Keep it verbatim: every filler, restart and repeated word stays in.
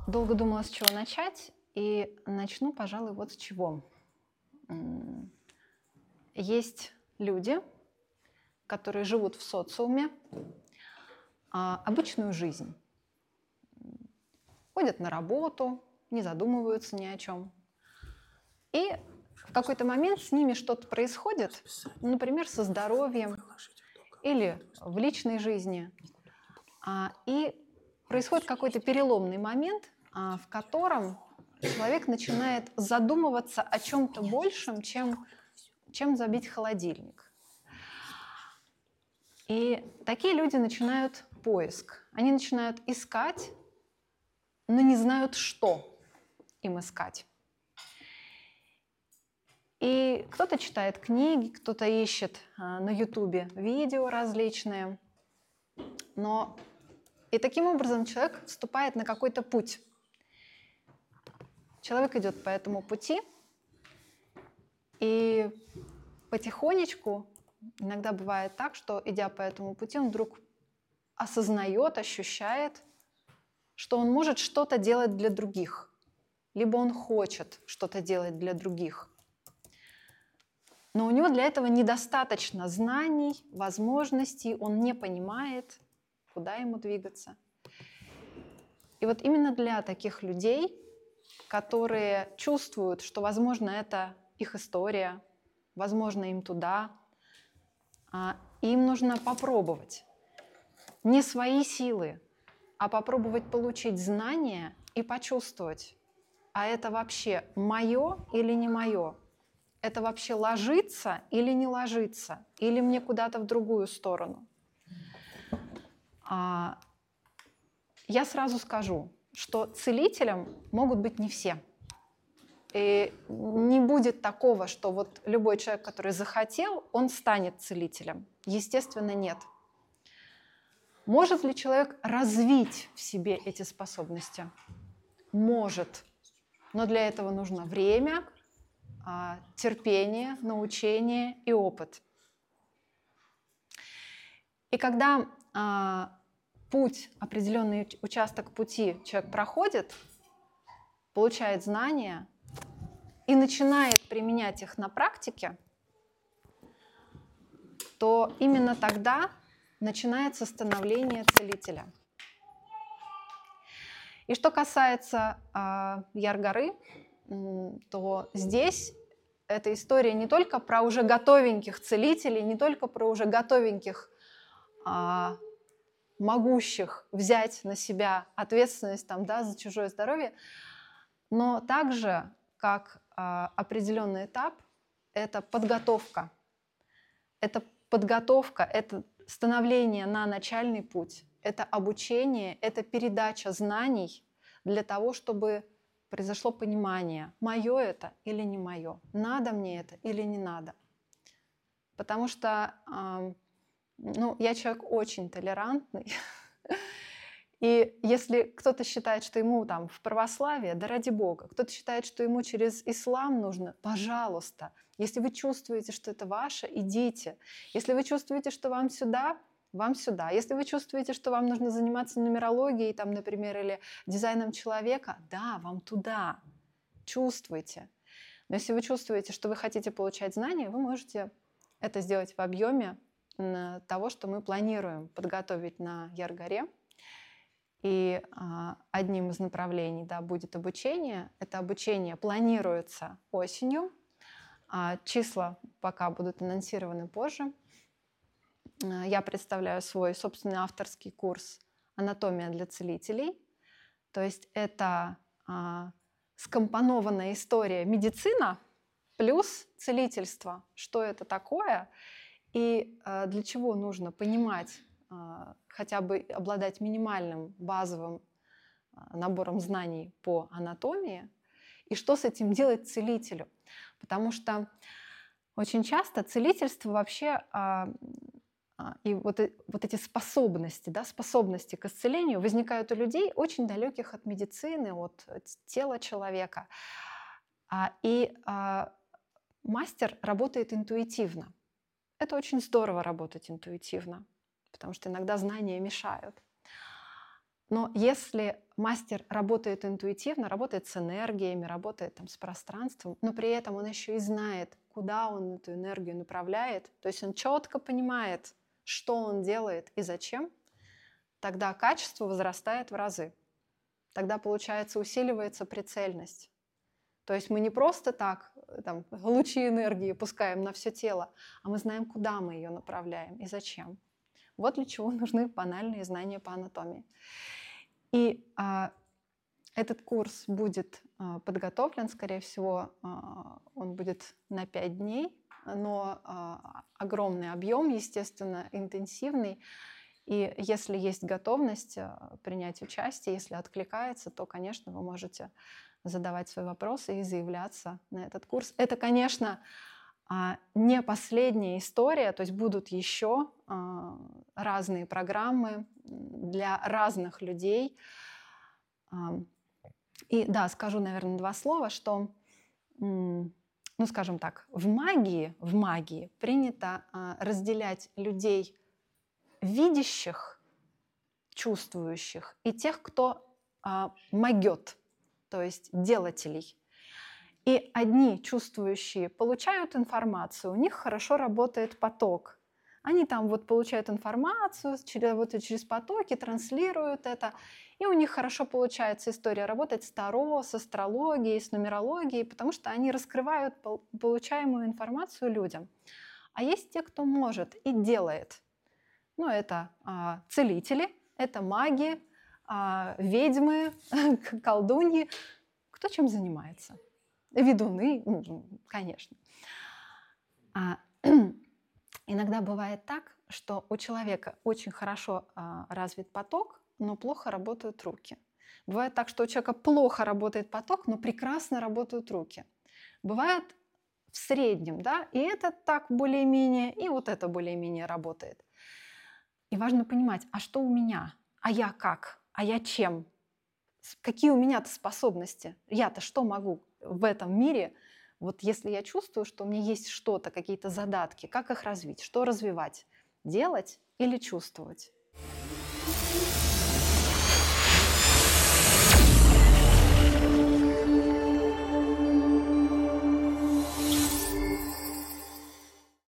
Долго думала, с чего начать, и начну, пожалуй, вот с чего. Есть люди, которые живут в социуме а, обычную жизнь. Ходят на работу, не задумываются ни о чем. И в какой-то момент с ними что-то происходит, например, со здоровьем или в личной жизни. А, и происходит какой-то переломный момент, а, в котором человек начинает задумываться о чем-то большем, чем, чем забить холодильник. И такие люди начинают поиск. Они начинают искать, но не знают, что им искать. И кто-то читает книги, кто-то ищет а, на Ютубе видео различные. Но и таким образом человек вступает на какой-то путь. Человек идет по этому пути, и потихонечку, иногда бывает так, что, идя по этому пути, он вдруг осознает, ощущает, что он может что-то делать для других, либо он хочет что-то делать для других. Но у него для этого недостаточно знаний, возможностей, он не понимает, куда ему двигаться. И вот именно для таких людей, которые чувствуют, что, возможно, это их история, возможно, им туда, им нужно попробовать не свои силы, а попробовать получить знания и почувствовать, а это вообще мое или не мое? Это вообще ложится или не ложится? Или мне куда-то в другую сторону? А, я сразу скажу, что целителем могут быть не все. И не будет такого, что вот любой человек, который захотел, он станет целителем. Естественно, нет. Может ли человек развить в себе эти способности? Может. Но для этого нужно время, терпение, научение и опыт. И когда а, путь, определенный участок пути человек проходит, получает знания и начинает применять их на практике, то именно тогда начинается становление целителя. И что касается а, Яр-горы, то здесь эта история не только про уже готовеньких целителей, не только про уже готовеньких, а, могущих взять на себя ответственность там, да, за чужое здоровье, но также как а, определенный этап – это подготовка. Это подготовка, это становление на начальный путь, это обучение, это передача знаний для того, чтобы произошло понимание, мое это или не мое, надо мне это или не надо. Потому что э, ну, я человек очень толерантный, и если кто-то считает, что ему там в православие, да ради Бога, кто-то считает, что ему через ислам нужно, пожалуйста. Если вы чувствуете, что это ваше, идите. Если вы чувствуете, что вам сюда, вам сюда. Если вы чувствуете, что вам нужно заниматься нумерологией, там, например, или дизайном человека, да, вам туда. Чувствуйте. Но если вы чувствуете, что вы хотите получать знания, вы можете это сделать в объеме того, что мы планируем подготовить на Яр-горе. И а, одним из направлений, да, будет обучение. Это обучение планируется осенью. А, числа пока будут анонсированы позже. А, я представляю свой собственный авторский курс «Анатомия для целителей». То есть это а, скомпонованная история медицина плюс целительство. Что это такое и а, для чего нужно понимать, хотя бы обладать минимальным базовым набором знаний по анатомии, и что с этим делать целителю. Потому что очень часто целительство вообще а, а, и вот, вот эти способности, да, способности к исцелению возникают у людей, очень далеких от медицины, от тела человека. А, и а, мастер работает интуитивно. Это очень здорово работать интуитивно, потому что иногда знания мешают. Но если мастер работает интуитивно, работает с энергиями, работает там, с пространством, но при этом он еще и знает, куда он эту энергию направляет, то есть он четко понимает, что он делает и зачем, тогда качество возрастает в разы. Тогда, получается, усиливается прицельность. То есть мы не просто так там, лучи энергии пускаем на все тело, а мы знаем, куда мы ее направляем и зачем. Вот для чего нужны банальные знания по анатомии. И а, этот курс будет а, подготовлен, скорее всего, а, он будет на пять дней, но а, огромный объем, естественно, интенсивный. И если есть готовность а, принять участие, если откликается, то, конечно, вы можете задавать свои вопросы и заявляться на этот курс. Это, конечно, а, не последняя история, то есть будут еще а, разные программы для разных людей. А, и да, скажу, наверное, два слова, что, м, ну, скажем так, в магии, в магии принято а, разделять людей видящих, чувствующих и тех, кто а, могет, то есть делателей. И одни чувствующие получают информацию, у них хорошо работает поток. Они там вот получают информацию, через, вот, через потоки транслируют это, и у них хорошо получается история работать с таро, с астрологией, с нумерологией, потому что они раскрывают получаемую информацию людям. А есть те, кто может и делает. Ну, это а, целители, это маги, а, ведьмы, колдуньи. Кто чем занимается? Ведуны, ну, конечно. А, иногда бывает так, что у человека очень хорошо а, развит поток, но плохо работают руки. Бывает так, что у человека плохо работает поток, но прекрасно работают руки. Бывает в среднем, да, и это так более-менее, и вот это более-менее работает. И важно понимать, а что у меня? А я как? А я чем? Какие у меня-то способности? Я-то что могу в этом мире? Вот если я чувствую, что у меня есть что-то, какие-то задатки, как их развить? Что развивать? Делать или чувствовать?